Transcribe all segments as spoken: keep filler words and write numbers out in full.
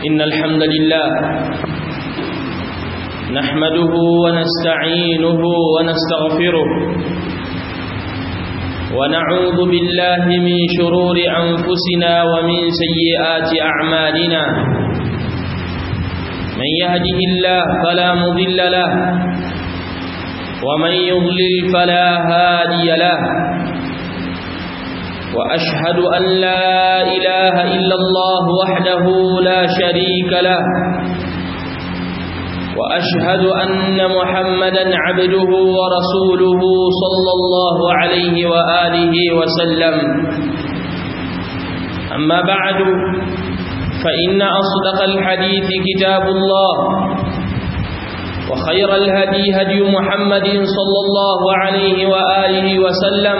إن الحمد لله نحمده ونستعينه ونستغفره ونعوذ بالله من شرور أنفسنا ومن سيئات أعمالنا من يهده الله فلا مضل له ومن يضلل فلا هادي له وأشهد أن لا إله إلا الله وحده لا شريك له وأشهد أن محمدا عبده ورسوله صلى الله عليه وآله وسلم أما بعد فإن أصدق الحديث كتاب الله وخير الهدي هدي محمد صلى الله عليه وآله وسلم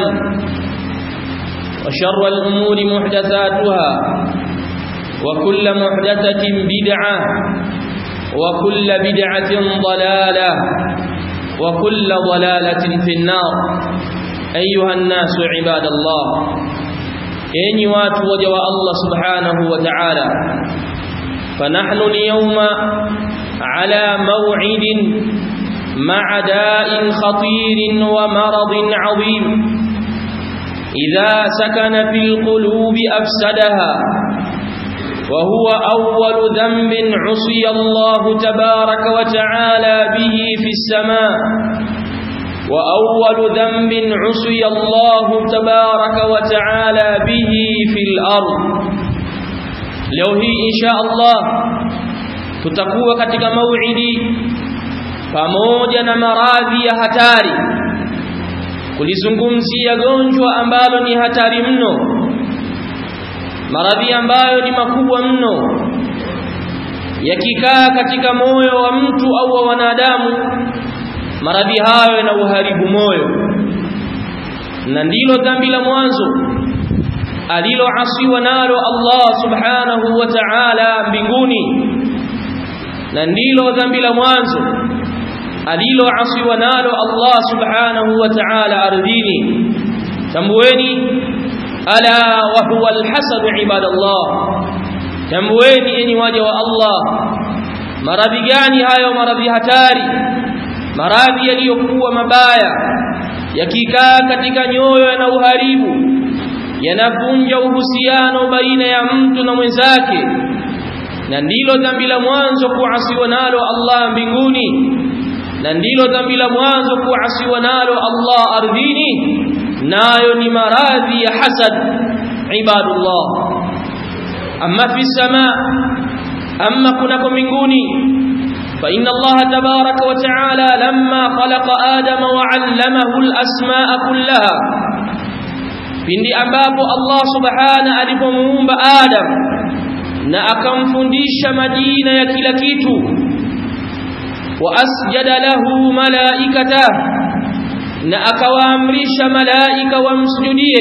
وشر الأمور محدثاتها وكل محدثة بدعة وكل بدعة ضلالة وكل ضلالة في النار أيها الناس عباد الله إني واتوجه الله سبحانه وتعالى فنحن اليوم على موعد مع داء خطير ومرض عظيم إذا سكن في القلوب أفسدها وهو أول ذنب عصي الله تبارك وتعالى به في السماء وأول ذنب عصي الله تبارك وتعالى به في الأرض leo hii insha Allah tutakuwa katika mauidi pamoja na maradhi ya hatari kulizungumzia gonjwa ambalo ni hatari mno, maradhi ambayo ni makubwa mno, yakikaa katika moyo wa mtu au wa wanadamu, maradhi hayo yana uharibu moyo, na ndilo dhambi la mwanzo aliloasiwa nalo Allah subhanahu wa ta'ala mbinguni, na ndilo dhambi la mwanzo aliloasiwa nalo Allah subhanahu wa ta'ala ardhini. Tambueni, ala wa huwa alhasad ibadallah, tambueni enyi waja wa Allah, maradhi gani hayo? Maradhi hatari, maradhi yaliyokuwa mabaya, yakikaa katika nyoyo yana uharibu, yanavunja uhusiano baina ya mtu na mwenzake, na ndilo dhambi la mwanzo kuasiwa nalo Allah mbinguni, na ndilo dhambi la mwanzo kuasiwa nalo Allah ardhini, nayo ni maradhi ya hasad ibadullah. Amma fi sama, amma kunako mbinguni, fa inna Allah tabaraka wa ta'ala lamma khalaqa Adama wa 'allamahu al-asma'a kullaha, pindi ambapo Allah subhana alipomuumba Adam na akamfundisha majina ya kila kitu, wa asjada lahu malaikata, na akawaamrisha malaika wamsujudie,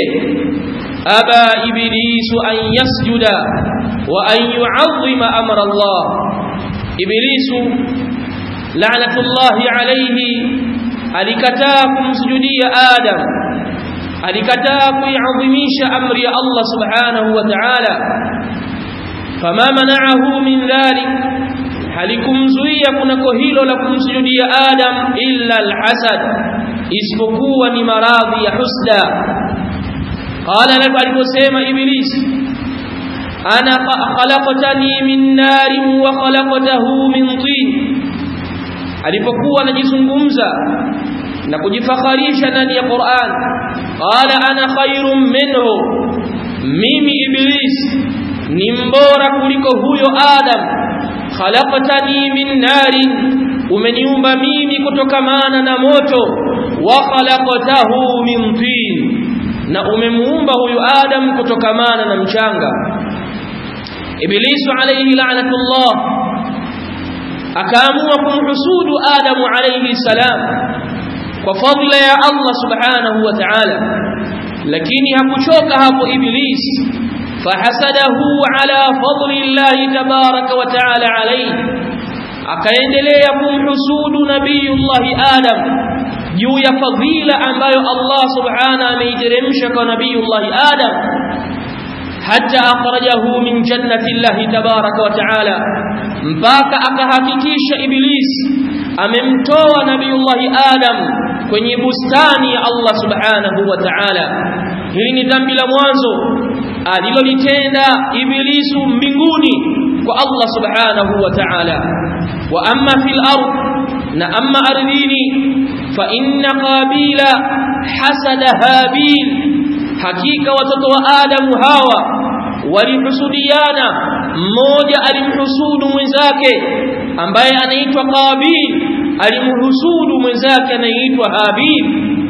aba iblisu an yasjuda wa an yu'azzima amra Allah. Iblisu la'natullahi alayhi alikataa kumsujudia Adam, alikataa kuiadhimisha amri ya Allah subhanahu wa ta'ala. Fama mana'ahu min dhalik, halikumzuia kunako hilo la kumsujudia Adam illa alhasad, isipokuwa ni maradhi ya husda. Qala lak, aliposema Iblis, ana khalaqtani min narin wa khalaqtahu min tin, alipokuwa anajizungumza na kujifakharisha ndani ya Qur'an, qala ana khairum minhu, mimi Iblis ni mbora kuliko huyo Adam. Khalaqtani min narin, umeniumba mimi kutokamana na moto, wa khalaqtahu min tin, na umemuumba huyo Adam kutokamana na mchanga. Iblisu alayhi la'natullah akaamua kumhusudu Adamu alayhi salam kwa fadhila ya Allah subhanahu wa ta'ala, lakini hakuchoka hapo Iblis, fahasadahu ala fadli Allah tabaraka wa ta'ala alayhi, akaendelea kumhusudu nabiyullah Adam juu ya fadhila ambayo Allah subhanahu ameiteremsha kwa nabiyullah Adam. hatta akhrajahu min jannati Allah tabaraka wa taala, mpaka akahakikisha Iblis amemtoa Nabiullah Adam kwenye bustani ya Allah subhanahu wa ta'ala. Hili ni dhambi la mwanzo alilolitenda Iblisu mbinguni kwa Allah subhanahu wa ta'ala. Wa amma fil ard, na amma ardhini, fa inna Qabila hasada Habil, hakika watoto wa Adamu hawa walihusudiana, mmoja alimhusudu mwenzake ambaye anaitwa Qabil, alimhusudu mwenzake anaitwa Habil.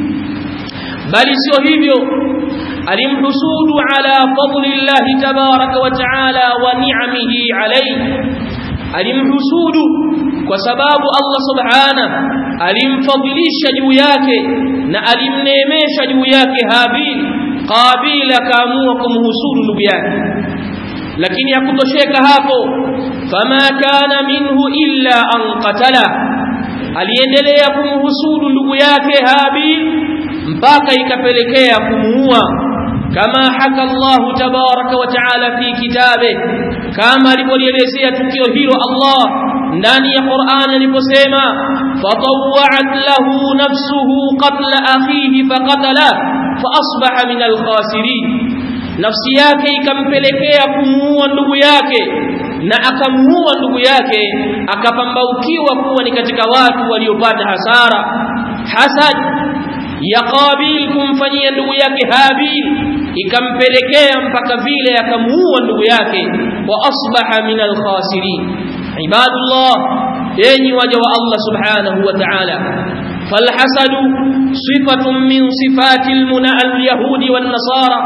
Bali sio hivyo, alimhusudu ala fadlillahi tabaraka wa taala wa ni'amihi alayhi, alimhusudu kwa sababu Allah subhanahu alimfadhilisha juu yake na alimneemesha juu yake Habil. Qabil akaamua kumhusudu ndugu yake, lakini hakutosheka hapo. Fama kana minhu illa an qatala, aliendelea kumhusudu ndugu yake Habil mpaka ikapelekea kumuua, kama haka Allah tabaraka wa taala fi kitabe, kama alipoelezea tukio hilo Allah ndani ya Qur'an aliposema, fatawwa'at lahu nafsuhu qatla akhihi faqatala fa asbaha min al-khasirin, nafsi yake ikampelekea kumuua ndugu yake na akamuua ndugu yake, akapambaukiwa kuwa ni katika watu waliopata hasara. Hasad ya Qabil kumfanyia ndugu yake Habil ikampelekea mpaka vile akamuua ndugu yake, wa asbaha min al-khasirin. Ibadullah, enyi waja wa Allah subhanahu wa ta'ala, falhasadu sifatun min sifati al-yahudi wan nasara,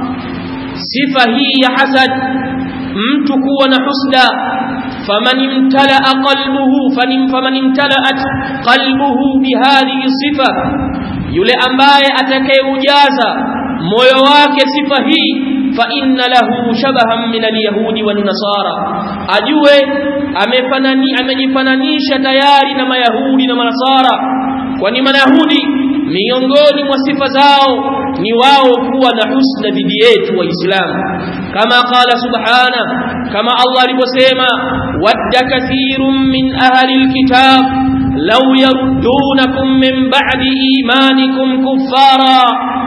sifa hii ya hasad, mtu kuwa na husda, faman imtala'a qalbuhu faman imtala'at qalbuhu bihadhihi sifa, yule ambaye atakayeujaza moyo wake sifa hii, fa inna lahu shabahan min al-yahudi wan nasara, ajue amefanani amejifananisha tayari na mayahudi na manasara. Kwani mayahudi miongoni mwa sifa zao ni wao kuwa na husna dhidi yetu waislamu, kama qala subhana, kama Allah aliposema, wadda kathirun min ahli alkitab law yaruddunakum min ba'di imanikum kuffara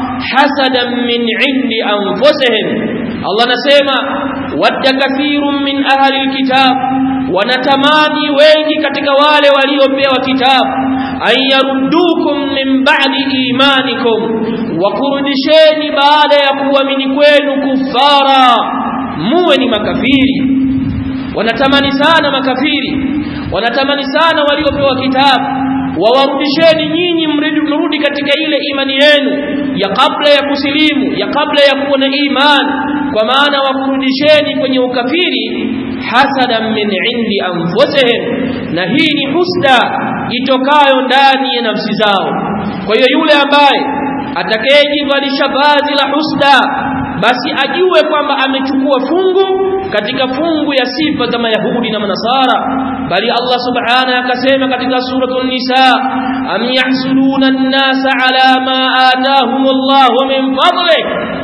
hasadan min 'indi anfusihim. Allah anasema wadda kathirun min ahli alkitab, wanatamani wengi katika wale waliopewa kitabu, ayaruddukum min ba'di imanikum, wakurudisheni baada ya kuamini kwenu, kufara, muwe ni makafiri. Wanatamani sana makafiri, wanatamani sana waliopewa kitabu wawarudisheni nyinyi mrudi katika ile imani yenu ya kabla ya kusilimu, ya kabla ya kuwa na imani, kwa maana wakurudisheni kwenye ukafiri, hasadan min 'indi anfusihim, na hii ni husda itokayo ndani ya nafsi zao. Kwa hiyo yule ambaye atakayejivalisha vazi la husda, basi ajue kwamba amechukua fungu katika fungu ya sifa za Mayahudi na Manasara. Bali Allah subhanahu akasema katika suratul Nisa, am yahsuduna an-nasa ala ma atahumullahu min fadli,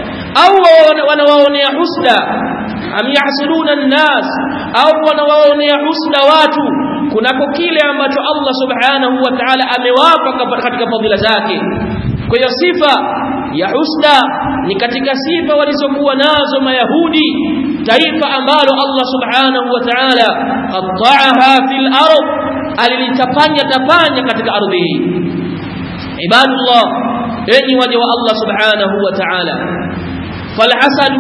au wanawaonea husda, am yahsuduna an-nas, au wanawaonea husda watu kunako kile ambacho Allah subhanahu wa ta'ala amewapa katika fadhila zake. Kwa hiyo sifa ya husda ni katika sifa walizokuwa nazo Mayahudi, taifa ambalo Allah subhanahu wa ta'ala qatta'aha fil ardh, alilitapanya tapanya katika ardhi hii. Ibadullah, enyi waja wa Allah subhanahu wa ta'ala, falhasad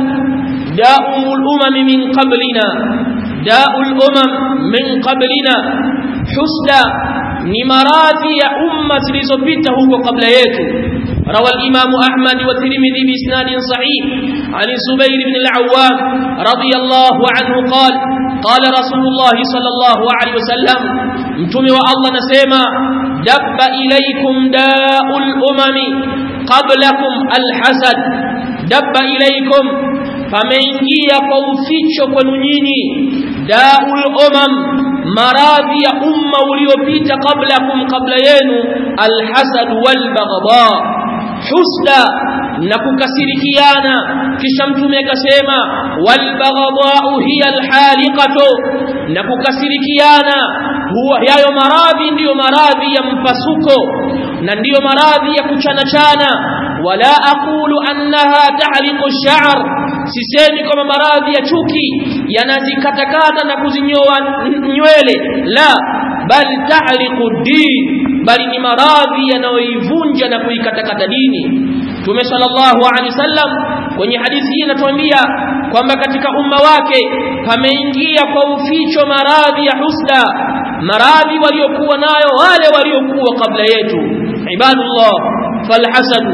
da'ul umam min qablina, da'ul umam min qablina, husda ni maradhi ya umma zilizopita huko kabla yetu. روى الإمام أحمد والترمذي بإسناد صحيح عن الزبير بن العوام رضي الله عنه قال قال رسول الله صلى الله عليه وسلم, mtume wa Allah nasema, dabba ilaykum da'ul umami qablakum alhasad, dabba ilaykum, pameingia kwa uficho kwenu nyinyi, da'ul umam, maradhi ya umma uliopita qablakum, kabla yenu, alhasad wal baghdha, husda na kukasirikiana. Kisha mtume akasema wal baghdha'u hiya al haliqatu, na kukasirikiana huwa hayo maradhi ndiyo maradhi ya mpasuko na ndiyo maradhi ya kuchana chana. Wala aqulu annaha tahliqu ash-sha'r, sisemi kama maradhi ya chuki yanazikatakata na kuzinyoa nywele, la bal tahliqu ad-din, bali ni maradhi yanayoivunja na kuikatakata dini. Mtume sallallahu alaihi wasallam kwenye hadithi hii anatuambia kwamba katika umma wake pameingia kwa uficho maradhi ya husda, maradhi waliokuwa nayo wale waliokuwa kabla yetu. Ibadullah, falhasad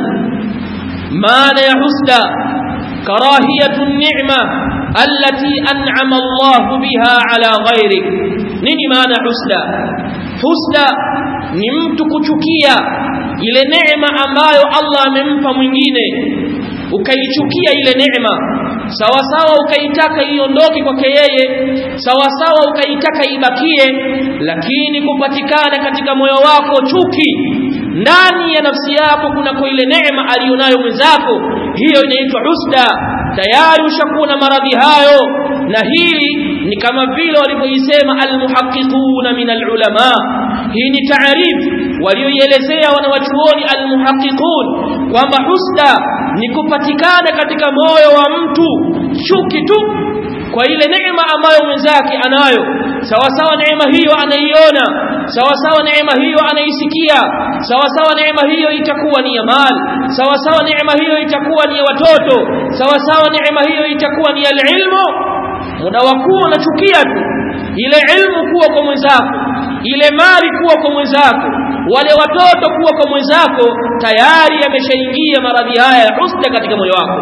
maana ya husda karahiyatu an-ni'ma allati an'ama Allah biha ala ghayrik. Nini maana husda? Husda ni mtu kuchukia ile neema ambayo Allah amempa mwingine, ukaichukia ile neema, sawa sawa ukaitaka iondoke kwake yeye, sawa sawa ukaitaka ibakie, lakini kupatikana katika moyo wako chuki ndani ya nafsi yako kunako ile neema alionayo mwenzako, hiyo inaitwa husda. Tayari ushakuwa na maradhi hayo, na hili ni kama vile walivyoisema almuhaqqiquna min alulama. Hii ni taarifu walioielezea wanawachuoni almuhaqqiqun kwamba husda ni kupatikana katika moyo wa mtu chuki tu kwa ile neema ambayo mwenzake anayo, sawa sawa neema hiyo anaiona, sawa sawa neema hiyo anaisikia, sawa sawa neema hiyo itakuwa ni ya mali, sawa sawa neema hiyo itakuwa ni ya watoto, sawa sawa neema hiyo itakuwa ni ya ilmu. Muda wa kuwa unachukia tu ile ilmu kuwa kwa mwenzako, ile mali kuwa kwa mwenzako, wale watoto kuwa kwa mwenzako, tayari yameshaingia maradhi haya ya husda katika moyo wako.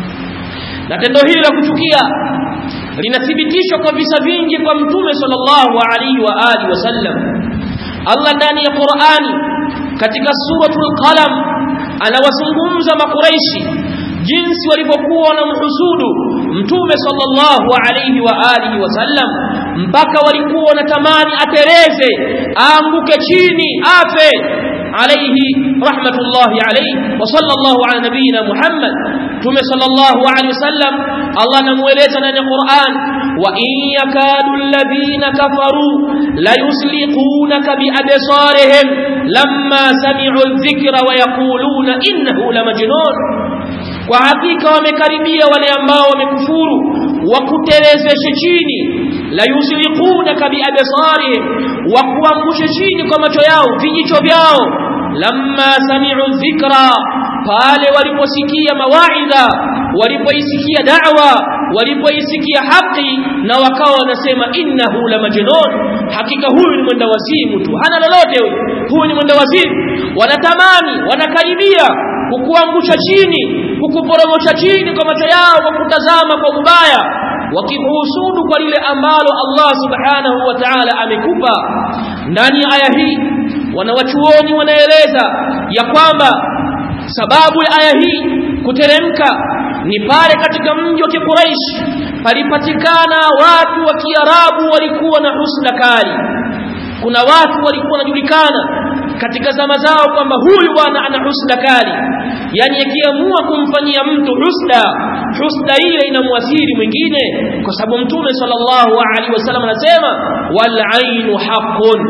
Na tendo hili la kuchukia linathibitishwa kwa visa vingi kwa Mtume sallallahu alaihi wa alihi wasallam. Allah ndani ya Qur'ani katika suratul Qalam anawazungumza makuraishi jinsi walivyokuwa na mhusudu Mtume sallallahu alaihi wa alihi wasallam, mpaka walikuwa wanatamani atereze, aanguke chini, afe. Alayhi rahmatullahi alayhi wa sallallahu ala nabiyina Muhammad. Mtume sallallahu alayhi wasallam Allah anamueleza ndani ya Qur'an, wa in yakadu alladhina kafaru la yusliqunaka bi absarihim lamma sami'u adh-dhikra wa yaquluna innahu lamajnun. Kwa hakika wamekaribia wale ambao wamekufuru wakuterezeshe chini, la yusliqunaka bi absarihim, wakuangushe chini kwa macho yao, vijicho vyao, lamma sami'u dhikra, pale waliposikia mawaidha, walipoisikia da'wa, walipoisikia haki, na wakawa wanasema innahu la majnun, hakika huyu ni mwenda wazimu tu, hana lolote huyu, huyu ni mwenda wazimu. Wanatamani, wanakaribia kukuangusha chini, kukuporomosha chini kwa macho yao, kwa kutazama kwa ubaya, wakikuhusudu kwa lile ambalo Allah subhanahu wa ta'ala amekupa. Ndani ya aya hii wanawachuoni wanaeleza ya kwamba sababu ya aya hii kuteremka ni pale katika mji wa Quraysh palipatikana watu wa Kiarabu walikuwa na husda kali. Kuna watu walikuwa wanajulikana katika zama zao kwamba huyu bwana ana husda kali, yani akiamua kumfanyia mtu husda, husda ile inamwathiri mwingine, kwa sababu Mtume sallallahu alaihi wasallam anasema wal ainu haqqun,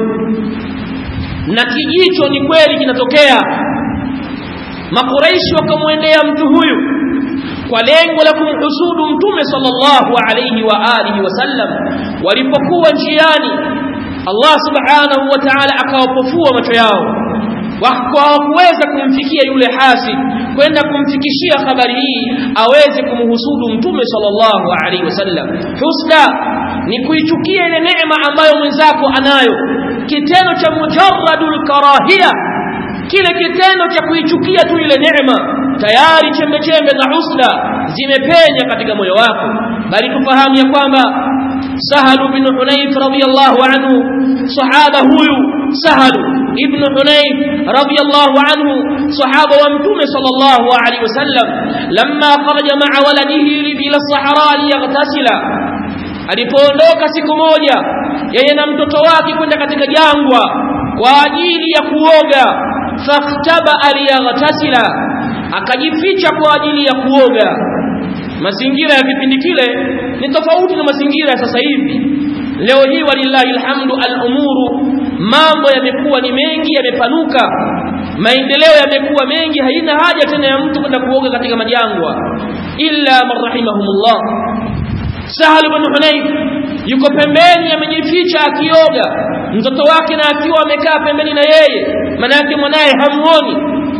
na kijicho ni kweli kinatokea. Makuraishi wakamwendea mtu huyu kwa lengo la kumhusudu Mtume sallallahu alaihi wa alihi wasallam. Walipokuwa njiani, Allah subhanahu wa ta'ala akawapofua macho yao, hawakuweza kumfikia yule hasid kwenda kumfikishia habari hii aweze kumhusudu Mtume sallallahu alaihi wasallam. Husda ni kuichukia ile neema ambayo mwenzako anayo, kitendo cha mujarradul karahia, kile kitendo cha kuichukia tu ile neema, tayari chembe chembe za husda zimepenya katika moyo wako. Bali tufahamu ya kwamba Sahal ibn Hunayf radiyallahu anhu, sahaba huyu Sahal ibn Hunayf radiyallahu anhu, sahaba wa Mtume sallallahu alaihi wasallam, lamma kharaja ma'a waladihi ila sahara liyaghtasila, alipoondoka siku moja yeye na mtoto wake kwenda katika jangwa kwa ajili ya kuoga, fakhtaba aliyaghtasila, akajificha kwa ajili ya kuoga. Mazingira ya kipindi kile ni tofauti na mazingira ya sasa hivi. Leo hii walillahi alhamdu, al-umuru, mambo yamekuwa ni mengi, yamepanuka, maendeleo yamekuwa mengi, haina haja tena ya mtu kwenda kuoga katika majangwa, illa man rahimahumullah. Sahal ibn Hunayf yuko pembeni, amejificha akioga, mtoto wake na akiwa amekaa pembeni na yeye, maana yake mwanae hamuoni.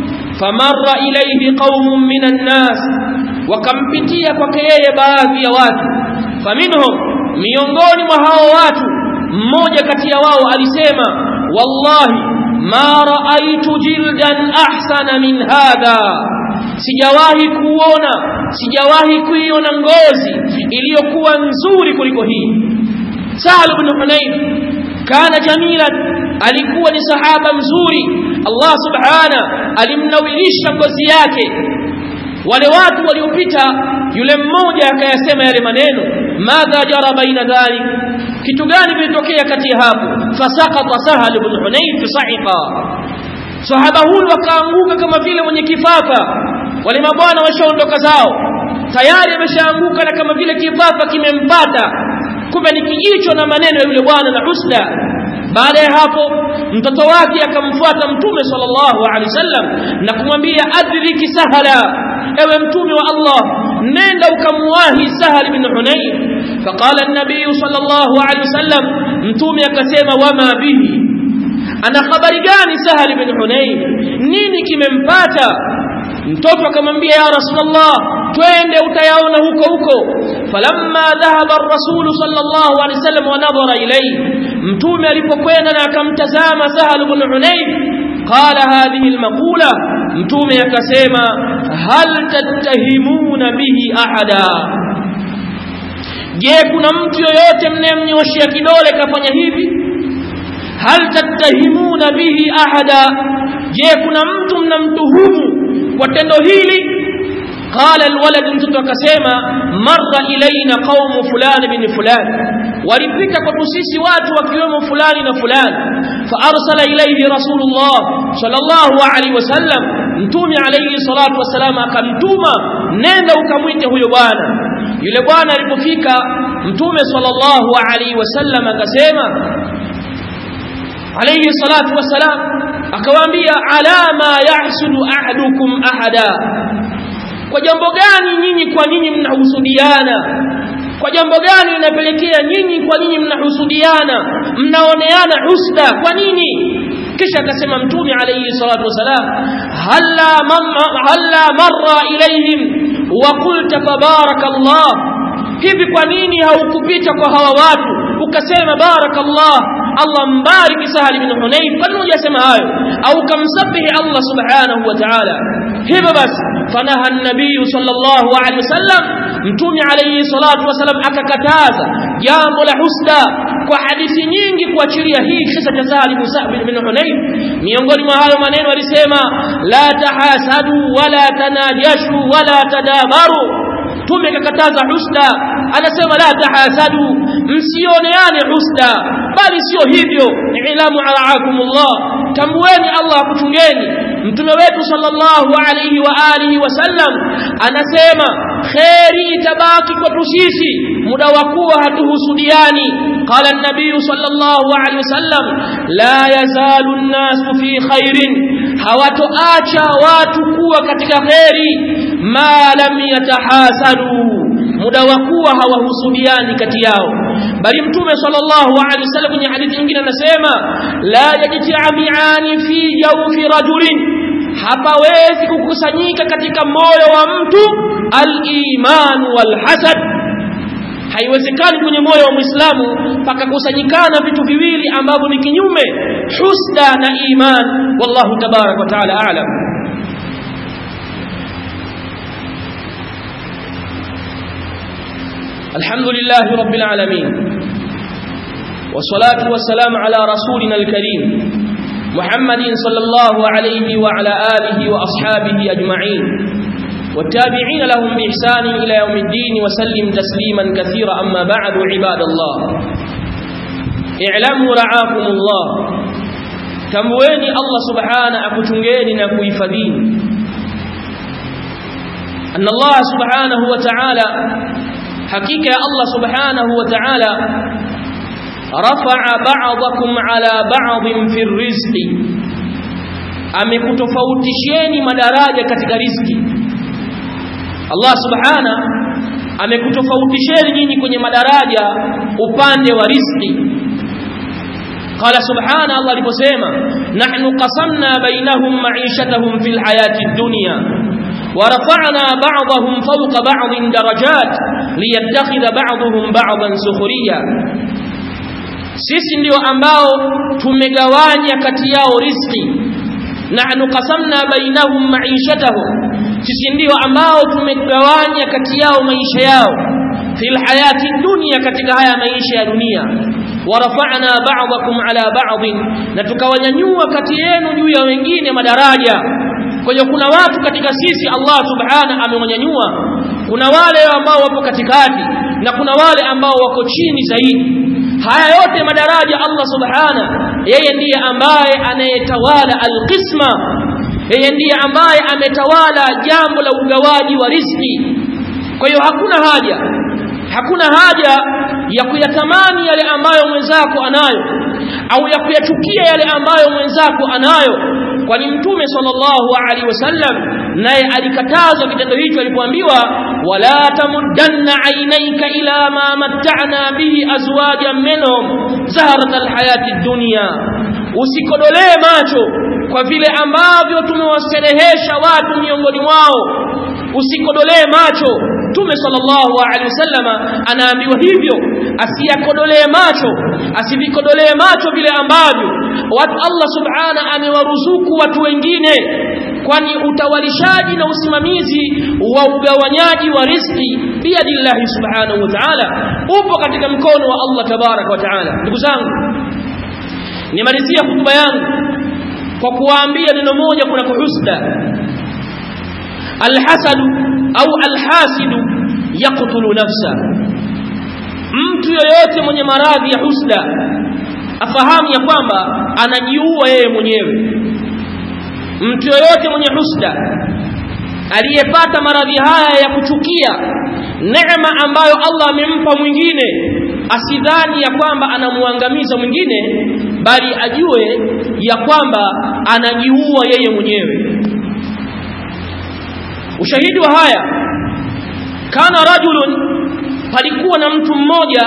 Famarra ilayhi qaumun minan nas, wakampitia kwake yeye baadhi ya watu. Faminhum, miongoni mwa hao watu mmoja kati ya wao alisema, wallahi ma raaitu jildan ahsana min hadha, sijawahi kuona sijawahi kuiona ngozi iliyokuwa nzuri kuliko hii. Sahal ibn Hunayf kana jamilan, alikuwa ni sahaba mzuri. Allah subhana alimnawilisha ngozi yake. Wale watu waliopita, yule mmoja akayasema yale maneno, madha jara baina dhalik, kitu gani kilitokea kati hapo? Fasaqata Sahal ibn Hunayf sa'iqa, sahaba huyu akaanguka kama vile mwenye kifafa. Wale mabwana washaondoka zao, tayari ameshaanguka na kama vile kifafa kimempata, kumbe ni kijicho na maneno ya yule bwana na husda. Baada ya hapo mtoto wake akamfuata Mtume sallallahu alaihi wasallam na kumwambia, adriki Sahala, ewe Mtume wa Allah, nenda ukamwahi Sahal ibn Hunayf. Faqala an-nabiy sallallahu alaihi wasallam, Mtume akasema, wama bihi, ana habari gani Sahal ibn Hunayf, nini kimempata? Mtoto akamwambia, ya Rasulullah, twende utayaona huko huko. Falamma dhahaba ar-rasul sallallahu alaihi wasallam wa nadhara ilayhi, Mtume alipokwenda na akamtazama Sahal ibn Hunayf, qala hadhihi al-maqula, Mtume akasema, hal tattahimuna bihi ahada, je, kuna mtu yoyote mnayemnyoshia kidole kafanya hivi? Hal tattahimuna bihi ahada, je, kuna mtu mnamtuhumu kwa tendo hili? Qala alwalad, mtoto akasema, marra ilaina qaumu fulani bin fulani, walipita kwa sisi watu wakiwemo fulani na fulani. Fa arsala ilayhi rasulullah sallallahu alaihi wasallam, Mtume alayhi salatu wasalam akamtuma, nenda ukamwite huyo bwana. Yule bwana alipofika, Mtume sallallahu alaihi wasallam akasema alayhi salatu wasalam, akawaambia, ala ma yahsudu ahadukum ahada, kwa jambo gani nyinyi kwa nyinyi mnahusudiana? Kwa jambo gani inapelekea nyinyi kwa nyinyi mnahusudiana, mnaoneana husda? Kwa nini? Kisha akasema Mtume alayhi salatu wasalam, halla mamma halla marra ilayhim wa qulta tabarakallah, hivi kwa nini haukupita kwa hawa watu ukasema barakallah, Allah mbariki Sahal ibn Hunayf? Kwa nini hujasema hayo au kamsabihi Allah subhanahu wa ta'ala? Hivyo basi, fanaha an-nabiy sallallahu alaihi wasallam, Mtume alayhi salatu wasallam akakataza jambo la husda kwa hadithi nyingi, kuachilia hii kisa cha Sahal ibn Hunayf. Miongoni mwa hayo maneno alisema, la tahasadu wala tanajashu wala tadabaru, Mtume kakataza husda, anasema la tahasadu, msioneane husda, bali sio hivyo, ilamu alaakumullah, tambueni Allah akuchungeni. Mtume wetu sallallahu alayhi wa alihi wasallam anasema, khairi itabaki kwetu sisi muda wa kuwa hatuhusudiani. Qala an-nabiy sallallahu alayhi wasallam, la yazalu an-nasu fi khairin, hawatoacha watu kuwa katika khairi, ma lam yatahasadu, muda wa kuwa hawahusudiani kati yao. Bali Mtume sallallahu alaihi wasallam kwenye hadithi nyingine anasema, la yajtami'ani fi jawfi rajulin, hapawezi kukusanyika katika moyo wa mtu al-iman wal hasad, haiwezekani kwenye moyo wa Muislamu pakakusanyikana vitu viwili ambavyo ni kinyume, husda na iman. Wallahu tabarak wa taala a'lam. Alhamdulillahi rabbil alamin, wassalatu wassalamu ala rasulina alkarim Muhammadin sallallahu alayhi wa ala alihi wa ashabihi ajma'in, والتابعين لهم بإحسان إلى يوم الدين وسلم تسليما كثيرا. أما بعد، عباد الله، اعلموا رعاكم الله، تمويني الله سبحانه أكتنجيني نكويفدين. anna Allah subhanahu wa ta'ala, hakika Allah subhanahu wa ta'ala rafa'a ba'dakum ala ba'din fi rizqi, amekutofautisheni madaraja katika riziki. Allah subhanahu amekutofautisheni nyinyi kwenye madaraja upande wa riziki. Qala subhana, Allah aliposema nahnu qasamna bainahum ma'ishatahum fil hayati dunya wa rafa'na ba'dahum fawqa ba'din darajat liyattakhidha ba'dahum ba'dan sukhriya, sisi ndio ambao tumegawanya kati yao riziki. Nahnu qasamna bainahum ma'ishatahum, sisi ndio ambao tumegawanya kati yao maisha yao, fil hayati dunya, katika haya maisha ya dunia. Warafa'na ba'dakum ala ba'din, na tukawanyanyua kati yenu juu ya wengine madaraja. Kwa hiyo kuna watu katika sisi Allah subhanahu amewanyanyua, kuna wale ambao wapo katikati na kuna wale ambao wako chini zaidi. Haya yote madaraja Allah subhanahu, yeye ndiye ambaye anayetawala alqisma, yeye ndiye ambaye ametawala jambo la ugawaji wa riziki. Kwa hiyo hakuna haja hakuna haja ya kuyatamani yale ambayo mwenzako anayo au ya kuyachukia yale ambayo mwenzako anayo, kwani Mtume sallallahu alaihi wasallam naye alikatazwa kitendo hicho alipoambiwa wala tamuddanna aynaika ila ma matta'na bihi azwajan minhum zaharatal hayati dunya, usikodolee macho kwa vile ambavyo tumewaserehesha watu miongoni mwao, usikodolee macho. Mtume sallallahu alaihi wasallam anaambiwa hivyo, asiyakodolee macho, asivikodolee macho vile ambavyo watu Allah subhanahu amewaruzuku watu wengine, kwani utawalishaji na usimamizi wa ugawanyaji wa riziki biadillahi subhanahu wa ta'ala upo katika mkono wa Allah tabaraka wa ta'ala. Ndugu zangu, nimalizia hutuba yangu kwa kuwaambia neno moja kuna kuhusda. Alhasadu au alhasidu yaqtulu nafsa, mtu yoyote mwenye maradhi ya husda afahamu ya kwamba anajiua yeye mwenyewe. Mtu yoyote mwenye husda aliyepata maradhi haya ya kuchukia neema ambayo Allah amempa mwingine, asidhani ya kwamba anamuangamiza mwingine, bali ajue ya kwamba anajiua yeye mwenyewe. Ushahidi wa haya, kana rajulun, palikuwa na mtu mmoja,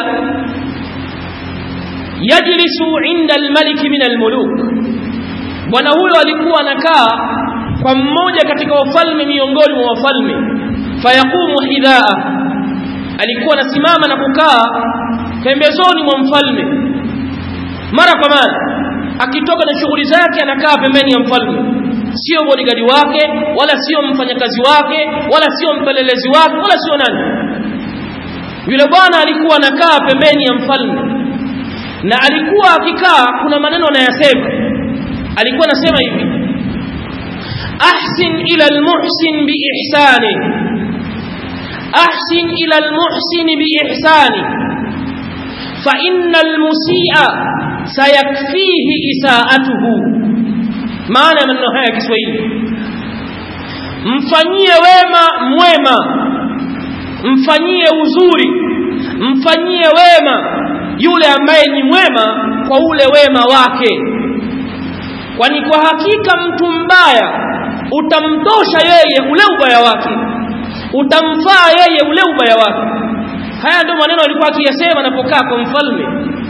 yajlisu inda almalik min almuluk, bwana huyo alikuwa anakaa kwa mmoja katika wafalme miongoni mwa wafalme. Fayaqumu hidaa, alikuwa anasimama na kukaa pembezoni mwa mfalme. Mara kwa mara akitoka na shughuli zake anakaa pembeni ya mfalme, sio bodyguard wake wala sio mfanyakazi wake wala sio mpelelezi wake wala sio nani. Yule bwana alikuwa anakaa pembeni ya mfalme, na alikuwa akikaa kuna maneno anayasema. Alikuwa anasema hivi: ahsin ila almuhsin biihsani, ahsin ila almuhsin biihsani fa innal musii'a sayakfihi isaa'atuhu. Maana ya maneno haya ya Kiswahili: mfanyie wema mwema, mfanyie uzuri, mfanyie wema yule ambaye ni mwema kwa ule wema wake, kwani kwa hakika mtu mbaya utamtosha yeye ule ubaya wake, utamfaa yeye ule ubaya wake. Haya ndio maneno alikuwa akiyasema anapokaa kwa mfalme,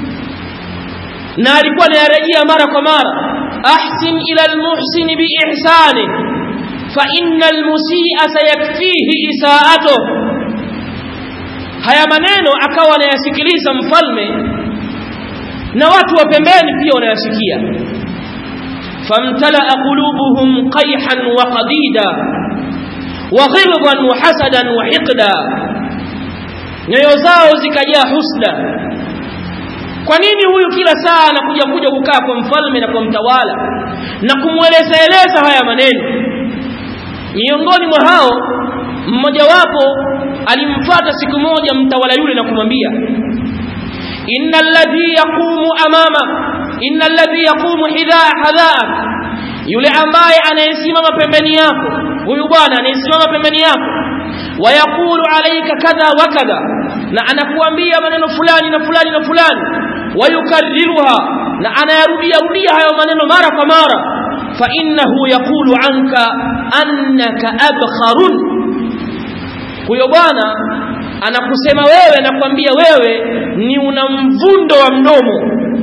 na alikuwa anayarejea mara kwa mara: ahsin ila almuhsin biihsani fa innal musii'a sayakfihi isaa'atuhu. Haya maneno akawa anayasikiliza mfalme na watu wa pembeni pia wanayasikia. famtala'a qulubuhum qayhan wa qadida wa ghirdan wa hasadan wa hiqda, nyoyo zao zikajaa husda. Kwa nini huyu kila saa anakuja kuja kukaa kwa mfalme na kwa mtawala na kumweleza eleza haya maneno? Miongoni mwa hao mmoja wapo alimfuata siku moja mtawala yule na kumwambia: innal ladhi yaqumu amama, innal ladhi yaqumu hidaa hadaak, yule ambaye anayesimama pembeni yako, huyu bwana anayesimama pembeni yako, wayaqulu alayka kadha wa kadha, na anakuambia maneno fulani na fulani na fulani, wayukarriruha, na anayarudia rudia hayo maneno mara kwa mara, fa innahu yaqulu anka annaka abkharun, huyo bwana anakusema wewe, anakuambia wewe ni una mvundo wa mdomo,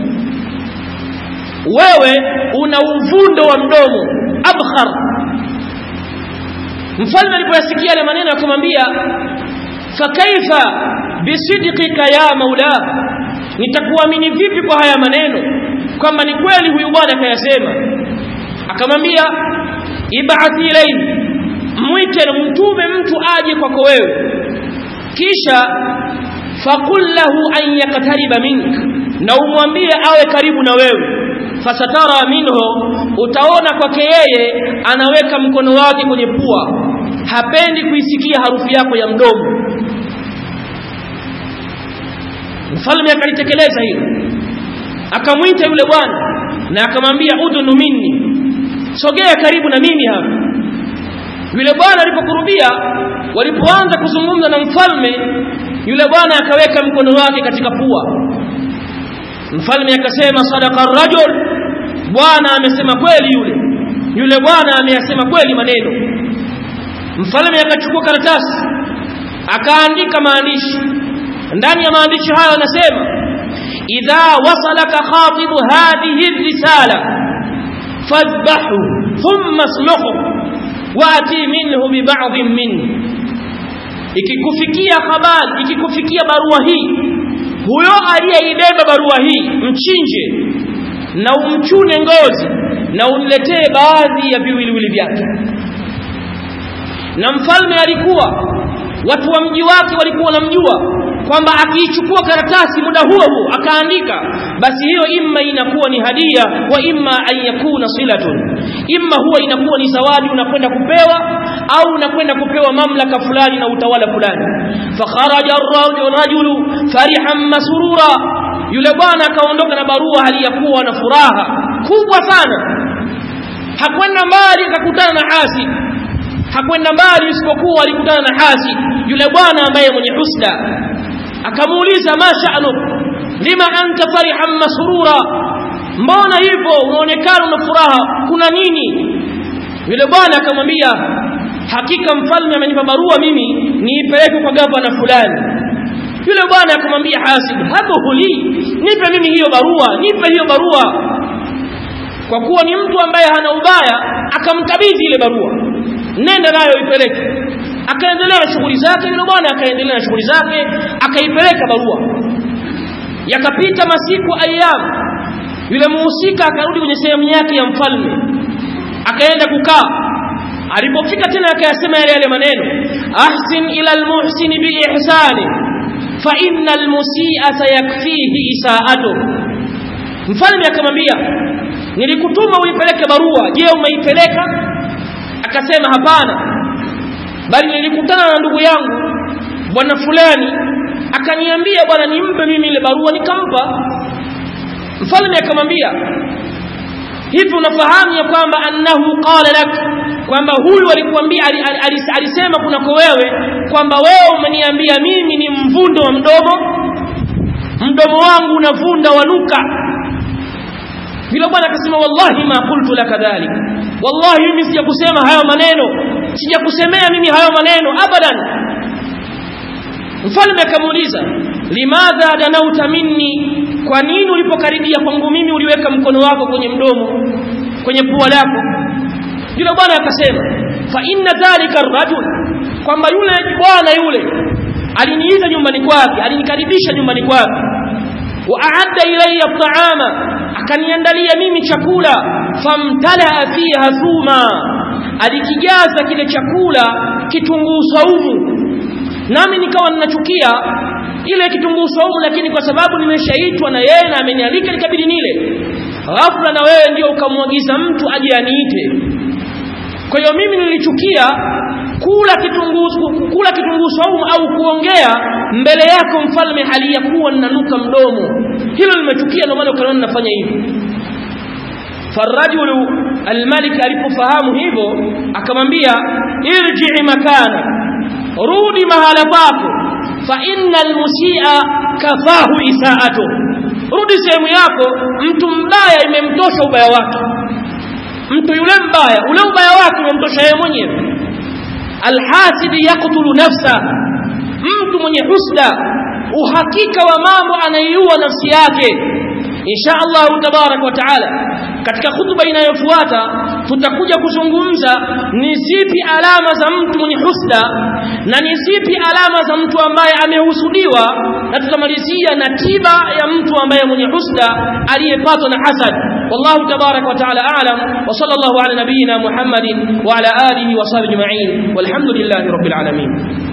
wewe una uvundo wa mdomo. Abkhar. Mfalme alipoyasikia yale maneno akamwambia, fa kaifa bisidqika ya maula, nitakuamini vipi kwa haya maneno kwamba ni kweli huyu bwana kayasema? Akamwambia, ib'athi ilayhi, mwite na mtume mtu aje kwako wewe, kisha faqul lahu an yaqtariba mink, na umwambie awe karibu na wewe. Fasatara minhu, utaona kwake yeye anaweka mkono wake kwenye pua, hapendi kuisikia harufu yako ya mdomo. Mfalme akalitekeleza hilo, akamwita yule bwana na akamwambia, udunu minni, sogea karibu na mimi hapa. Yule bwana alipokurubia, walipoanza kuzungumza na mfalme, yule bwana akaweka mkono wake katika pua. Mfalme akasema, sadaqa ar-rajul, bwana amesema kweli yule. Yule bwana ameyasema kweli maneno. Mfalme akachukua karatasi, akaandika maandishi. Ndani ya maandishi hayo anasema, idha wasalaka khatibu hadhihi ar-risala fadhbahu thumma asluhu waati minhu bi ba'dhin min, ikikufikia habari, ikikufikia barua hii, huyo aliyeibeba barua hii mchinje na umchune ngozi na uniletee baadhi ya viwiliwili vyake. Na mfalme alikuwa, watu wa mji wake walikuwa wanamjua kwamba akiichukua karatasi muda huo huo akaandika, basi hiyo imma inakuwa ni hadia wa imma an yakuna silatun, imma huwa inakuwa ni zawadi unakwenda kupewa au unakwenda kupewa mamlaka fulani na utawala fulani. Fa kharaja ar-rajulu farihan masrura, yule bwana akaondoka na barua hali ya kuwa na furaha kubwa sana. Hakwenda mbali akakutana na Hasib, hakwenda mbali isipokuwa alikutana na Hasib, yule bwana ambaye mwenye husda. Akamuuliza, ma sha'nu, lima anta farihan masrura, mbona hivyo unaonekana una furaha, kuna nini? Yule bwana akamwambia, hakika mfalme amenipa barua mimi niipeleke kwa gavana fulani. Yule bwana akamwambia Hasib, habu li, nipe mimi hiyo barua, nipe hiyo barua. Kwa kuwa ni mtu ambaye hana ubaya, akamkabidhi ile barua, nenda nayo ipeleke. Akaendelea na shughuli zake, yule bwana akaendelea na shughuli zake, akaipeleka barua. Yakapita masiku ayyam, yule muhusika akarudi kwenye sehemu yake ya mfalme, akaenda kukaa. Alipofika tena akayasema yale yale maneno, ahsin ila almuhsin bi ihsani fa innal musii'a sayakfihi isaa'atu. Mfalme akamwambia, nilikutuma uipeleke barua, je umeipeleka? Akasema hapana, bali nilikutana na ndugu yangu bwana fulani akaniambia bwana nimpe mimi ile barua, nikampa. Mfalme akamwambia, hivi unafahamu ya kwamba annahu qala lak, kwamba huyu alikwambia, alisema kunako wewe kwamba wewe umeniambia mimi ni mvundo wa mdomo, mdomo wangu unavunda wanuka. Yule bwana akasema, wallahi ma qultu laka dhalik, wallahi mimi sijakusema hayo maneno, sijakusemea mimi hayo maneno abadan. Mfalme akamuuliza, limadha danauta minni, kwa nini ulipokaribia kwangu mimi uliweka mkono wako kwenye mdomo, kwenye pua lako? Yule bwana akasema, fa inna dhalika ar-rajul, kwamba yule bwana yule aliniita nyumbani kwake, alinikaribisha nyumbani kwake, wa aadda ilayya at-ta'ama, akaniandalia mimi chakula, famtala fiha thuma, alikijaza kile chakula kitunguu saumu. Nami nikawa ninachukia ile kitunguu saumu, lakini kwa sababu nimeshaitwa na yeye na amenialika nikabidi nile. Ghafla na wewe ndio ukamwagiza mtu aje aniite. Kwa hiyo mimi nilichukia kula kitunguu kula kitunguu saumu au kuongea mbele yako mfalme hali ya kuwa ninanuka mdomo. Hilo nimechukia, ndio maana ukaona nafanya hivi. Farajulu almalik alipofahamu hivyo akamwambia, irji'i makana, rudi mahala pako, fa innal musii'a kafahu isaa'atu, rudi sehemu yako. Mtu mbaya imemtosha ubaya wake, mtu yule mbaya ule ubaya wake umemtosha yeye mwenyewe. Alhasid yaqtulu nafsa, mtu mwenye husda uhakika wa mambo anaiua nafsi yake. Insha Allah tabarak wa taala katika khutba inayofuata tutakuja kuzungumza ni zipi alama za mtu mwenye husda na ni zipi alama za mtu ambaye amehusudiwa, na tutamalizia na tiba ya mtu ambaye mwenye husda aliyepatwa na hasad. Wallahu tabarak wa taala a'lam, wa sallallahu ala nabiyyina Muhammadin wa ala alihi wa sahbihi ajma'in, walhamdulillahi rabbil alamin.